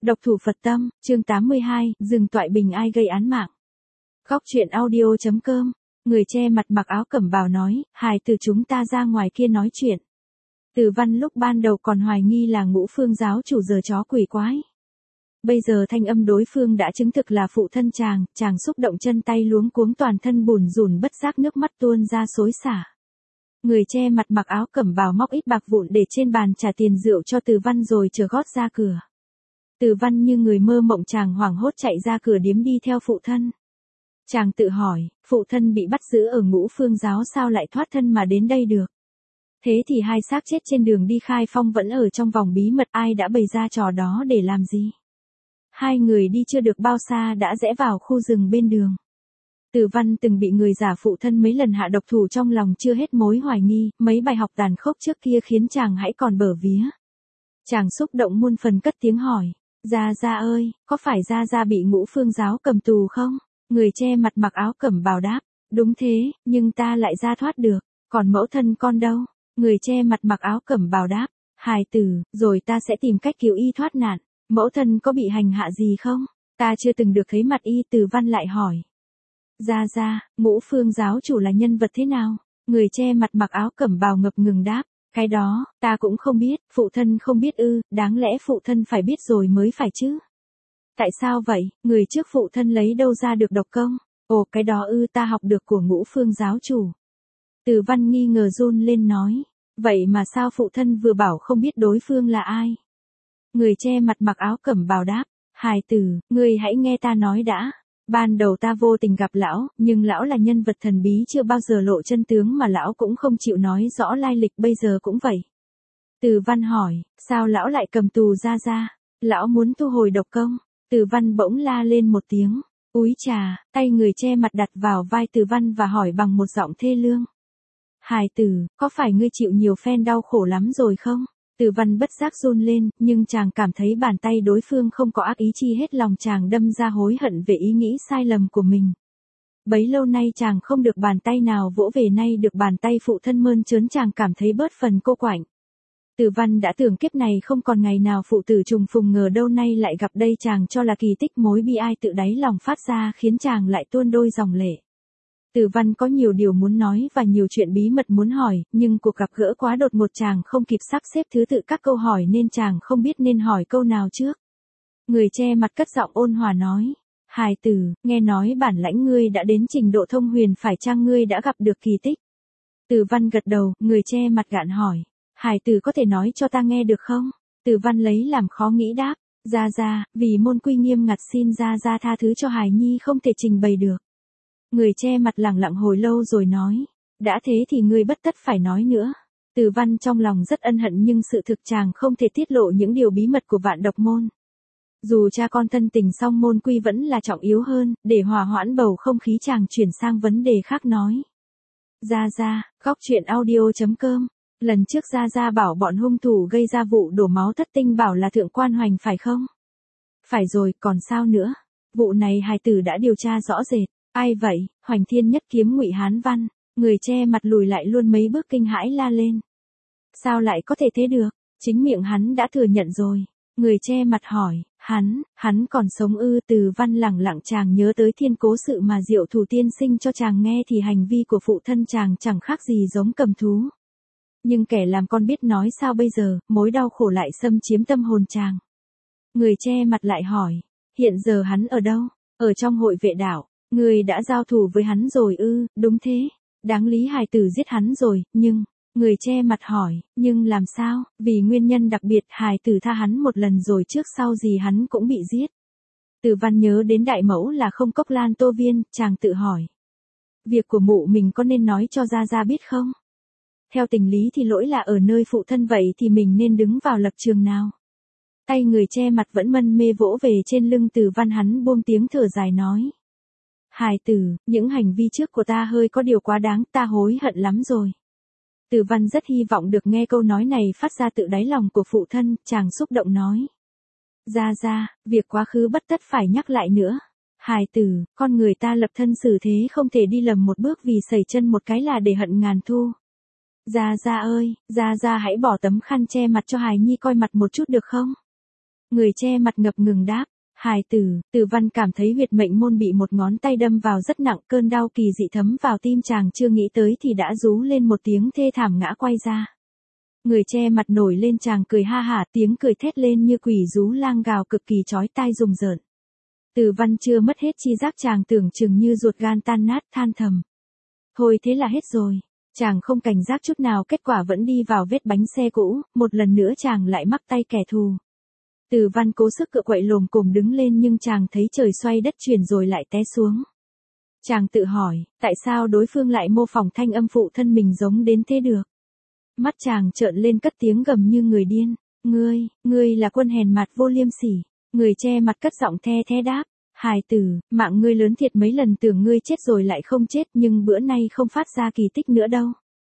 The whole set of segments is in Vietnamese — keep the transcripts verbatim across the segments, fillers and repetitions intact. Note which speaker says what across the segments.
Speaker 1: Độc thủ Phật tâm, chương tám mươi hai, dừng toại bình ai gây án mạng. Góc truyện audio.com, người che mặt mặc áo cẩm bào nói, hài từ chúng ta ra ngoài kia nói chuyện. Từ Văn lúc ban đầu còn hoài nghi là Ngũ Phương giáo chủ giờ chó quỷ quái. Bây giờ thanh âm đối phương đã chứng thực là phụ thân chàng, chàng xúc động chân tay luống cuống toàn thân bùn rùn bất giác nước mắt tuôn ra xối xả. Người che mặt mặc áo cẩm bào móc ít bạc vụn để trên bàn trả tiền rượu cho Từ Văn rồi chờ gót ra cửa. Từ Văn như người mơ mộng chàng hoảng hốt chạy ra cửa điếm đi theo phụ thân. Chàng tự hỏi, phụ thân bị bắt giữ ở Ngũ Phương giáo sao lại thoát thân mà đến đây được. Thế thì hai xác chết trên đường đi khai phong vẫn ở trong vòng bí mật, ai đã bày ra trò đó để làm gì. Hai người đi chưa được bao xa đã rẽ vào khu rừng bên đường. Từ Văn từng bị người giả phụ thân mấy lần hạ độc thủ, trong lòng chưa hết mối hoài nghi, mấy bài học tàn khốc trước kia khiến chàng hãy còn bở vía. Chàng xúc động muôn phần cất tiếng hỏi, Gia Gia ơi, có phải Gia Gia bị Ngũ Phương giáo cầm tù không? Người che mặt mặc áo cẩm bào đáp, đúng thế, nhưng ta lại ra thoát được, còn mẫu thân con đâu? Người che mặt mặc áo cẩm bào đáp, hài tử, rồi ta sẽ tìm cách cứu y thoát nạn, mẫu thân có bị hành hạ gì không? Ta chưa từng được thấy mặt y. Từ Văn lại hỏi, Gia Gia, Ngũ Phương giáo chủ là nhân vật thế nào? Người che mặt mặc áo cẩm bào ngập ngừng đáp, cái đó, ta cũng không biết, phụ thân không biết ư, đáng lẽ phụ thân phải biết rồi mới phải chứ. Tại sao vậy, người trước phụ thân lấy đâu ra được độc công? Ồ, cái đó ư, ta học được của Ngũ Phương giáo chủ. Từ Văn nghi ngờ run lên nói, vậy mà sao phụ thân vừa bảo không biết đối phương là ai? Người che mặt mặc áo cẩm bào đáp, hài tử, ngươi hãy nghe ta nói đã. Ban đầu ta vô tình gặp lão, nhưng lão là nhân vật thần bí chưa bao giờ lộ chân tướng mà lão cũng không chịu nói rõ lai lịch, bây giờ cũng vậy. Từ Văn hỏi, sao lão lại cầm tù Gia Gia? Lão muốn thu hồi độc công. Từ Văn bỗng la lên một tiếng, úi chà, tay người che mặt đặt vào vai Từ Văn và hỏi bằng một giọng thê lương. Hài tử, có phải ngươi chịu nhiều phen đau khổ lắm rồi không? Từ Văn bất giác run lên, nhưng chàng cảm thấy bàn tay đối phương không có ác ý, chi hết lòng chàng đâm ra hối hận về ý nghĩ sai lầm của mình. Bấy lâu nay chàng không được bàn tay nào vỗ về, nay được bàn tay phụ thân mơn trớn chàng cảm thấy bớt phần cô quạnh. Từ Văn đã tưởng kiếp này không còn ngày nào phụ tử trùng phùng, ngờ đâu nay lại gặp đây, chàng cho là kỳ tích, mối bi ai tự đáy lòng phát ra khiến chàng lại tuôn đôi dòng lệ. Từ Văn có nhiều điều muốn nói và nhiều chuyện bí mật muốn hỏi, nhưng cuộc gặp gỡ quá đột ngột, chàng không kịp sắp xếp thứ tự các câu hỏi nên chàng không biết nên hỏi câu nào trước. Người che mặt cất giọng ôn hòa nói, hài tử, nghe nói bản lãnh ngươi đã đến trình độ thông huyền, phải chăng ngươi đã gặp được kỳ tích? Từ Văn gật đầu, người che mặt gạn hỏi, hài tử có thể nói cho ta nghe được không? Từ Văn lấy làm khó nghĩ đáp, Gia Gia, vì môn quy nghiêm ngặt xin Gia Gia tha thứ cho hài nhi không thể trình bày được. Người che mặt lẳng lặng hồi lâu rồi nói, đã thế thì ngươi bất tất phải nói nữa. Từ Văn trong lòng rất ân hận, nhưng sự thực chàng không thể tiết lộ những điều bí mật của Vạn Độc môn. Dù cha con thân tình song môn quy vẫn là trọng yếu hơn, để hòa hoãn bầu không khí chàng chuyển sang vấn đề khác nói. Gia Gia, góc truyện audio.com, lần trước Gia Gia bảo bọn hung thủ gây ra vụ đổ máu thất tinh bảo là Thượng Quan Hoành phải không? Phải rồi, còn sao nữa? Vụ này hài tử đã điều tra rõ rệt. Ai vậy? Hoành Thiên Nhất Kiếm Ngụy Hán Văn. Người che mặt lùi lại luôn mấy bước kinh hãi la lên. Sao lại có thể thế được? Chính miệng hắn đã thừa nhận rồi. Người che mặt hỏi, hắn, hắn còn sống ư? Từ Văn lẳng lặng, chàng nhớ tới thiên cố sự mà Diệu Thủ tiên sinh cho chàng nghe thì hành vi của phụ thân chàng chẳng khác gì giống cầm thú. Nhưng kẻ làm con biết nói sao bây giờ, mối đau khổ lại xâm chiếm tâm hồn chàng. Người che mặt lại hỏi, hiện giờ hắn ở đâu? Ở trong hội vệ đảo. Người đã giao thủ với hắn rồi ư? Đúng thế, đáng lý hài tử giết hắn rồi, nhưng, người che mặt hỏi, nhưng làm sao? Vì nguyên nhân đặc biệt hài tử tha hắn một lần rồi, trước sau gì hắn cũng bị giết. Từ Văn nhớ đến đại mẫu là Không Cốc Lan Tô Viên, chàng tự hỏi, việc của mụ mình có nên nói cho Gia Gia biết không? Theo tình lý thì lỗi là ở nơi phụ thân, vậy thì mình nên đứng vào lập trường nào? Tay người che mặt vẫn mân mê vỗ về trên lưng Từ Văn, hắn buông tiếng thở dài nói, hài tử, những hành vi trước của ta hơi có điều quá đáng, ta hối hận lắm rồi. Từ Văn rất hy vọng được nghe câu nói này phát ra tự đáy lòng của phụ thân, chàng xúc động nói. Gia Gia, việc quá khứ bất tất phải nhắc lại nữa. Hài tử, con người ta lập thân xử thế không thể đi lầm một bước vì sẩy chân một cái là để hận ngàn thu. Gia Gia ơi, Gia Gia hãy bỏ tấm khăn che mặt cho hài nhi coi mặt một chút được không? Người che mặt ngập ngừng đáp. Hài tử, Từ Văn cảm thấy huyệt mệnh môn bị một ngón tay đâm vào rất nặng, cơn đau kỳ dị thấm vào tim chàng chưa nghĩ tới thì đã rú lên một tiếng thê thảm ngã quay ra. Người che mặt nổi lên chàng cười ha hả, tiếng cười thét lên như quỷ rú lang gào cực kỳ chói tai rùng rợn. Từ Văn chưa mất hết chi giác, chàng tưởng chừng như ruột gan tan nát, than thầm. Thôi thế là hết rồi. Chàng không cảnh giác chút nào, kết quả vẫn đi vào vết bánh xe cũ, một lần nữa chàng lại mắc tay kẻ thù. Từ Văn cố sức cựa quậy lồm cồm đứng lên nhưng chàng thấy trời xoay đất chuyển rồi lại té xuống. Chàng tự hỏi, tại sao đối phương lại mô phỏng thanh âm phụ thân mình giống đến thế được? Mắt chàng trợn lên cất tiếng gầm như người điên. Ngươi, ngươi là quân hèn mặt vô liêm sỉ. Người che mặt cất giọng the thé đáp. Hài tử, mạng ngươi lớn thiệt, mấy lần tưởng ngươi chết rồi lại không chết, nhưng bữa nay không phát ra kỳ tích nữa đâu.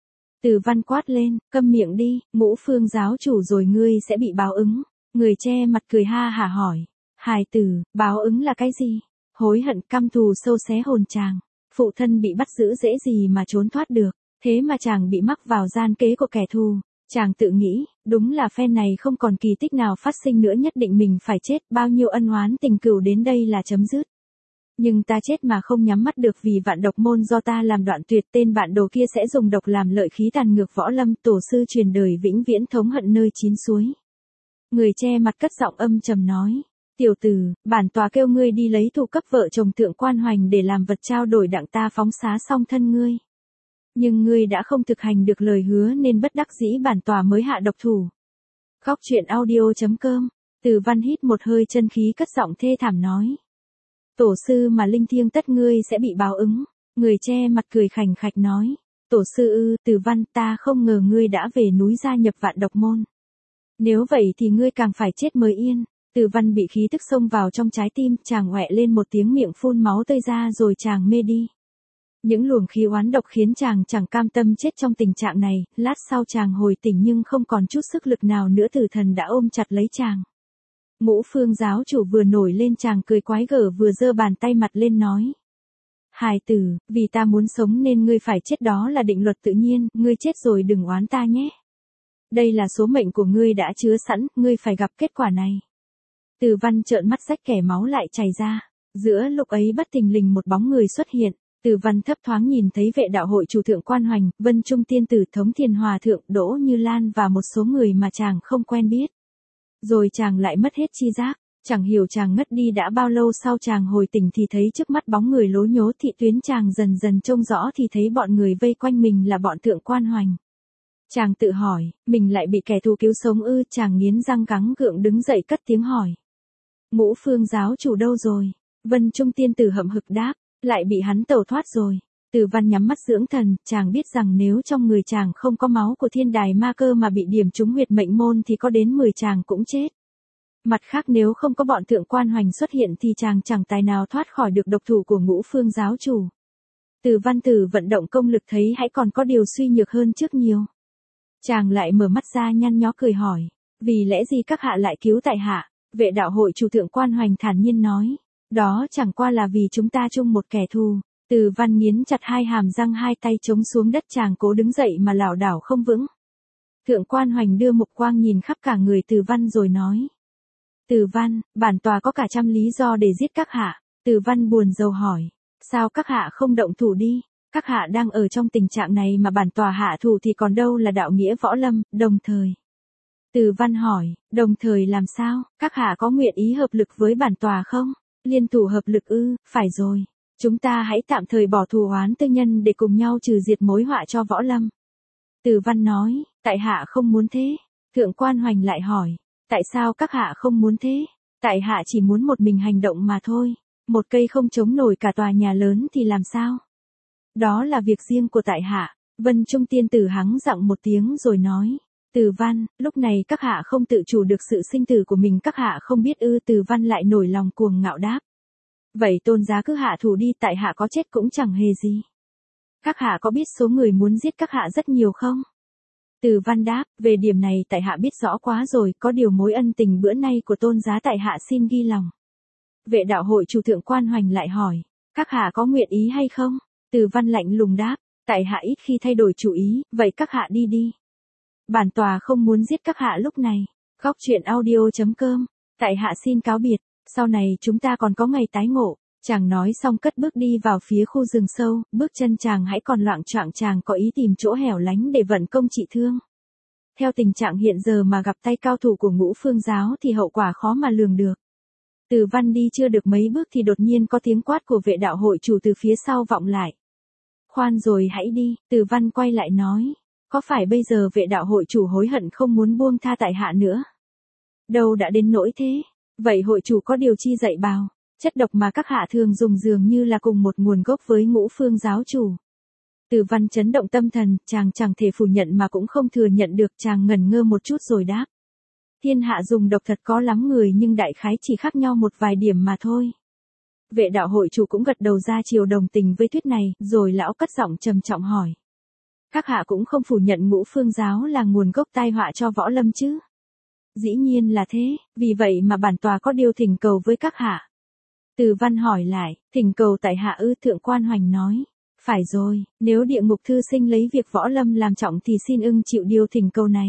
Speaker 1: Từ Văn quát lên, câm miệng đi, Ngũ Phương giáo chủ rồi ngươi sẽ bị báo ứng. Người che mặt cười ha hả hỏi. Hài tử, báo ứng là cái gì? Hối hận căm thù sâu xé hồn chàng. Phụ thân bị bắt giữ dễ gì mà trốn thoát được. Thế mà chàng bị mắc vào gian kế của kẻ thù. Chàng tự nghĩ, đúng là phen này không còn kỳ tích nào phát sinh nữa, nhất định mình phải chết, bao nhiêu ân oán tình cừu đến đây là chấm dứt. Nhưng ta chết mà không nhắm mắt được, vì vạn độc môn do ta làm đoạn tuyệt, tên bạn đồ kia sẽ dùng độc làm lợi khí tàn ngược võ lâm, tổ sư truyền đời vĩnh viễn thống hận nơi chín suối. Người che mặt cất giọng âm trầm nói. Tiểu tử, bản tòa kêu ngươi đi lấy thù cấp vợ chồng Thượng Quan Hoành để làm vật trao đổi, đặng ta phóng xá xong thân ngươi. Nhưng ngươi đã không thực hành được lời hứa nên bất đắc dĩ bản tòa mới hạ độc thủ. Góc truyện audio chấm com. Từ Văn hít một hơi chân khí, cất giọng thê thảm nói. Tổ sư mà linh thiêng tất ngươi sẽ bị báo ứng. Người che mặt cười khành khạch nói. Tổ sư ư? Từ Văn, ta không ngờ ngươi đã về núi gia nhập vạn độc môn. Nếu vậy thì ngươi càng phải chết mới yên. Từ Văn bị khí tức xông vào trong trái tim, chàng ngoẹ lên một tiếng, miệng phun máu tươi ra rồi chàng mê đi. Những luồng khí oán độc khiến chàng chẳng cam tâm chết trong tình trạng này, lát sau chàng hồi tỉnh nhưng không còn chút sức lực nào nữa, tử thần đã ôm chặt lấy chàng. Ngũ Phương giáo chủ vừa nổi lên, chàng cười quái gở vừa giơ bàn tay mặt lên nói. Hài tử, vì ta muốn sống nên ngươi phải chết, đó là định luật tự nhiên, ngươi chết rồi đừng oán ta nhé. Đây là số mệnh của ngươi đã chứa sẵn, ngươi phải gặp kết quả này. Từ Văn trợn mắt rách kẻ máu lại chảy ra. Giữa lúc ấy bất thình lình một bóng người xuất hiện. Từ Văn thấp thoáng nhìn thấy vệ đạo hội chủ Thượng Quan Hoành, Vân Trung tiên tử, Thống Thiền Hòa thượng, Đỗ Như Lan và một số người mà chàng không quen biết. Rồi chàng lại mất hết chi giác, chẳng hiểu chàng ngất đi đã bao lâu, sau chàng hồi tỉnh thì thấy trước mắt bóng người lố nhố, thị tuyến chàng dần dần trông rõ thì thấy bọn người vây quanh mình là bọn Thượng Quan Hoành. Chàng tự hỏi, mình lại bị kẻ thù cứu sống ư? Chàng nghiến răng gắng gượng đứng dậy cất tiếng hỏi. Ngũ Phương giáo chủ đâu rồi? Vân Trung tiên tử hậm hực đáp. Lại bị hắn tẩu thoát rồi. Từ Văn nhắm mắt dưỡng thần, chàng biết rằng nếu trong người chàng không có máu của thiên đài ma cơ mà bị điểm trúng huyệt mệnh môn thì có đến mười chàng cũng chết. Mặt khác nếu không có bọn Thượng Quan Hoành xuất hiện thì chàng chẳng tài nào thoát khỏi được độc thủ của Ngũ Phương giáo chủ. Từ Văn tử vận động công lực thấy hãy còn có điều suy nhược hơn trước nhiều. Chàng lại mở mắt ra nhăn nhó cười hỏi. Vì lẽ gì các hạ lại cứu tại hạ? Vệ đạo hội chủ Thượng Quan Hoành thản nhiên nói. Đó chẳng qua là vì chúng ta chung một kẻ thù. Từ Văn nghiến chặt hai hàm răng, hai tay chống xuống đất, chàng cố đứng dậy mà lảo đảo không vững. Thượng Quan Hoành đưa mục quang nhìn khắp cả người Từ Văn rồi nói. Từ Văn, bản tòa có cả trăm lý do để giết các hạ. Từ Văn buồn rầu hỏi. Sao các hạ không động thủ đi? Các hạ đang ở trong tình trạng này mà bản tòa hạ thủ thì còn đâu là đạo nghĩa võ lâm, đồng thời. Từ Văn hỏi, đồng thời làm sao? Các hạ có nguyện ý hợp lực với bản tòa không? Liên thủ hợp lực ư? Phải rồi. Chúng ta hãy tạm thời bỏ thù oán tư nhân để cùng nhau trừ diệt mối họa cho võ lâm. Từ Văn nói, tại hạ không muốn thế. Thượng Quan Hoành lại hỏi, tại sao các hạ không muốn thế? Tại hạ chỉ muốn một mình hành động mà thôi. Một cây không chống nổi cả tòa nhà lớn thì làm sao? Đó là việc riêng của tại hạ. Vân Trung tiên tử hắng giọng một tiếng rồi nói. Từ Văn, lúc này các hạ không tự chủ được sự sinh tử của mình, các hạ không biết ư? Từ Văn lại nổi lòng cuồng ngạo đáp. Vậy tôn giá cứ hạ thủ đi, tại hạ có chết cũng chẳng hề gì. Các hạ có biết số người muốn giết các hạ rất nhiều không? Từ Văn đáp, về điểm này tại hạ biết rõ quá rồi, có điều mối ân tình bữa nay của tôn giá tại hạ xin ghi lòng. Vệ đạo hội chủ Thượng Quan Hoành lại hỏi, các hạ có nguyện ý hay không? Từ Văn lạnh lùng đáp, tại hạ ít khi thay đổi chủ ý, vậy các hạ đi đi. Bản tòa không muốn giết các hạ lúc này. Góc truyện audio chấm com Tại hạ xin cáo biệt, sau này chúng ta còn có ngày tái ngộ. Chàng nói xong cất bước đi vào phía khu rừng sâu, bước chân chàng hãy còn loạng choạng, chàng có ý tìm chỗ hẻo lánh để vận công trị thương. Theo tình trạng hiện giờ mà gặp tay cao thủ của Ngũ Phương giáo thì hậu quả khó mà lường được. Từ Văn đi chưa được mấy bước thì đột nhiên có tiếng quát của vệ đạo hội chủ từ phía sau vọng lại. Khoan rồi hãy đi, Từ Văn quay lại nói. Có phải bây giờ vệ đạo hội chủ hối hận không muốn buông tha tại hạ nữa? Đâu đã đến nỗi thế, vậy hội chủ có điều chi dạy bảo? Chất độc mà các hạ thường dùng dường như là cùng một nguồn gốc với Ngũ Phương giáo chủ. Từ Văn chấn động tâm thần, chàng chẳng thể phủ nhận mà cũng không thừa nhận được, chàng ngẩn ngơ một chút rồi đáp. Thiên hạ dùng độc thật có lắm người nhưng đại khái chỉ khác nhau một vài điểm mà thôi. Vệ đạo hội chủ cũng gật đầu ra chiều đồng tình với thuyết này, rồi lão cất giọng trầm trọng hỏi. Các hạ cũng không phủ nhận Ngũ Phương giáo là nguồn gốc tai họa cho võ lâm chứ? Dĩ nhiên là thế, vì vậy mà bản tòa có điều thỉnh cầu với các hạ. Từ Văn hỏi lại, thỉnh cầu tại hạ ư? Thượng quan Hoành nói. Phải rồi, nếu địa ngục thư sinh lấy việc võ lâm làm trọng thì xin ưng chịu điều thỉnh cầu này.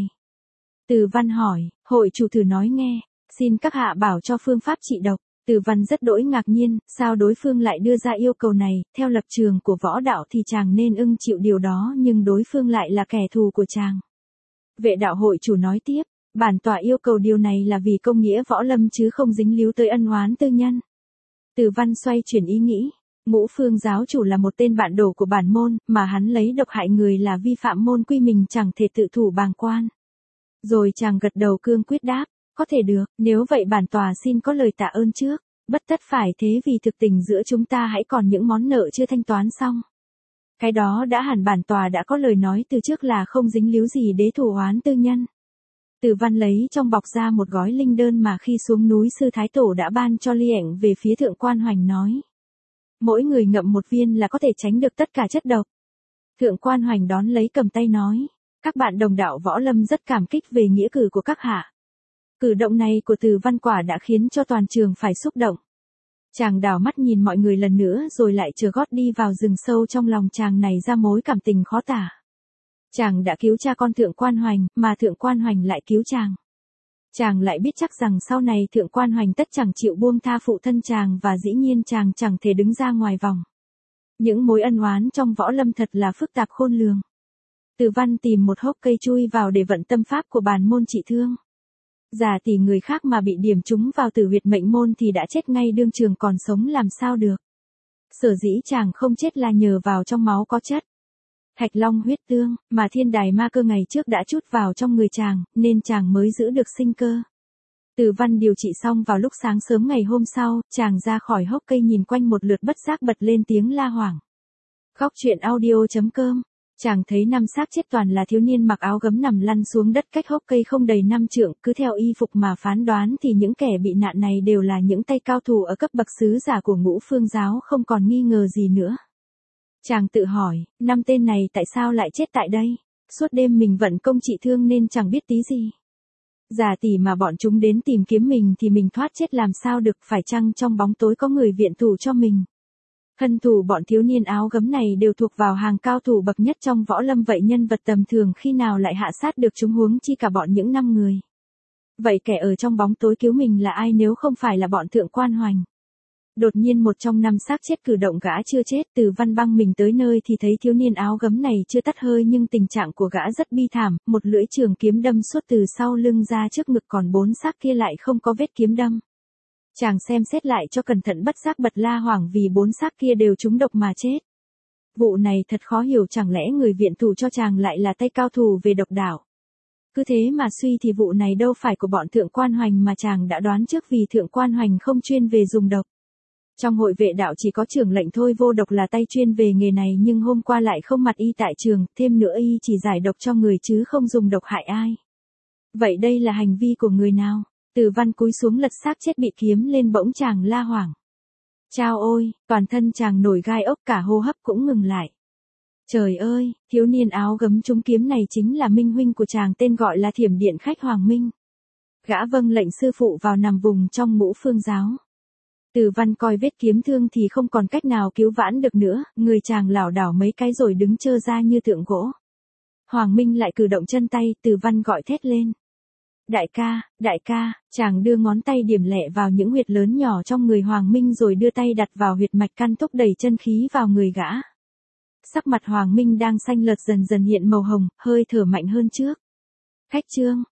Speaker 1: Từ Văn hỏi, hội chủ thử nói nghe, xin các hạ bảo cho phương pháp trị độc. Từ Văn rất đỗi ngạc nhiên, sao đối phương lại đưa ra yêu cầu này, theo lập trường của võ đạo thì chàng nên ưng chịu điều đó nhưng đối phương lại là kẻ thù của chàng. Vệ đạo hội chủ nói tiếp, bản tòa yêu cầu điều này là vì công nghĩa võ lâm chứ không dính líu tới ân oán tư nhân. Từ Văn xoay chuyển ý nghĩ, Ngũ Phương giáo chủ là một tên bạn đồ của bản môn, mà hắn lấy độc hại người là vi phạm môn quy, mình chẳng thể tự thủ bàng quan. Rồi chàng gật đầu cương quyết đáp, có thể được, nếu vậy bản tòa xin có lời tạ ơn trước, bất tất phải thế vì thực tình giữa chúng ta hãy còn những món nợ chưa thanh toán xong. Cái đó đã hẳn bản tòa đã có lời nói từ trước là không dính líu gì đế thủ oán tư nhân. Từ Văn lấy trong bọc ra một gói linh đơn mà khi xuống núi sư Thái Tổ đã ban cho Ly Ảnh về phía Thượng quan Hoành nói. Mỗi người ngậm một viên là có thể tránh được tất cả chất độc. Thượng quan Hoành đón lấy cầm tay nói. Các bạn đồng đạo võ lâm rất cảm kích về nghĩa cử của các hạ. Cử động này của Từ Văn quả đã khiến cho toàn trường phải xúc động. Chàng đảo mắt nhìn mọi người lần nữa rồi lại chừa gót đi vào rừng sâu, trong lòng chàng này ra mối cảm tình khó tả. Chàng đã cứu cha con Thượng quan Hoành, mà Thượng quan Hoành lại cứu chàng. Chàng lại biết chắc rằng sau này Thượng quan Hoành tất chẳng chịu buông tha phụ thân chàng và dĩ nhiên chàng chẳng thể đứng ra ngoài vòng. Những mối ân oán trong võ lâm thật là phức tạp khôn lường. Từ Văn tìm một hốc cây chui vào để vận tâm pháp của bản môn trị thương. Giả tỷ người khác mà bị điểm trúng vào tử huyệt mệnh môn thì đã chết ngay đương trường, còn sống làm sao được. Sở dĩ chàng không chết là nhờ vào trong máu có chất Thạch Long huyết tương, mà thiên đài ma cơ ngày trước đã trút vào trong người chàng, nên chàng mới giữ được sinh cơ. Từ Văn điều trị xong vào lúc sáng sớm ngày hôm sau, chàng ra khỏi hốc cây nhìn quanh một lượt bất giác bật lên tiếng la hoảng. Góc truyện audio chấm com. Chàng thấy năm xác chết toàn là thiếu niên mặc áo gấm nằm lăn xuống đất cách hốc cây không đầy năm trượng, cứ theo y phục mà phán đoán thì những kẻ bị nạn này đều là những tay cao thủ ở cấp bậc sứ giả của Ngũ Phương giáo, không còn nghi ngờ gì nữa. Chàng tự hỏi, năm tên này tại sao lại chết tại đây? Suốt đêm mình vận công trị thương nên chẳng biết tí gì. Giả tỷ mà bọn chúng đến tìm kiếm mình thì mình thoát chết làm sao được, phải chăng trong bóng tối có người viện thủ cho mình? Hân thủ bọn thiếu niên áo gấm này đều thuộc vào hàng cao thủ bậc nhất trong võ lâm, vậy nhân vật tầm thường khi nào lại hạ sát được chúng, huống chi cả bọn những năm người. Vậy kẻ ở trong bóng tối cứu mình là ai nếu không phải là bọn Thượng quan Hoành? Đột nhiên một trong năm xác chết cử động, gã chưa chết. Từ Văn băng mình tới nơi thì thấy thiếu niên áo gấm này chưa tắt hơi, nhưng tình trạng của gã rất bi thảm, một lưỡi trường kiếm đâm suốt từ sau lưng ra trước ngực, còn bốn xác kia lại không có vết kiếm đâm. Chàng xem xét lại cho cẩn thận bất giác bật la hoảng vì bốn xác kia đều trúng độc mà chết. Vụ này thật khó hiểu, chẳng lẽ người viện thủ cho chàng lại là tay cao thủ về độc đạo? Cứ thế mà suy thì vụ này đâu phải của bọn Thượng quan Hoành mà chàng đã đoán trước, vì Thượng quan Hoành không chuyên về dùng độc. Trong hội vệ đạo chỉ có trưởng lệnh Thôi Vô Độc là tay chuyên về nghề này, nhưng hôm qua lại không mặt y tại trường, thêm nữa y chỉ giải độc cho người chứ không dùng độc hại ai. Vậy đây là hành vi của người nào? Từ Văn cúi xuống lật xác chết bị kiếm lên, bỗng chàng la hoảng. Chao ôi, toàn thân chàng nổi gai ốc, cả hô hấp cũng ngừng lại. Trời ơi, thiếu niên áo gấm trúng kiếm này chính là minh huynh của chàng, tên gọi là Thiểm Điện Khách Hoàng Minh. Gã vâng lệnh sư phụ vào nằm vùng trong Ngũ Phương giáo. Từ Văn coi vết kiếm thương thì không còn cách nào cứu vãn được nữa, người chàng lảo đảo mấy cái rồi đứng trơ ra như tượng gỗ. Hoàng Minh lại cử động chân tay, Từ Văn gọi thét lên. Đại ca, đại ca, chàng đưa ngón tay điểm lẹ vào những huyệt lớn nhỏ trong người Hoàng Minh rồi đưa tay đặt vào huyệt mạch căn thúc đẩy chân khí vào người gã. Sắc mặt Hoàng Minh đang xanh lợt dần dần hiện màu hồng, hơi thở mạnh hơn trước. Khách Trương,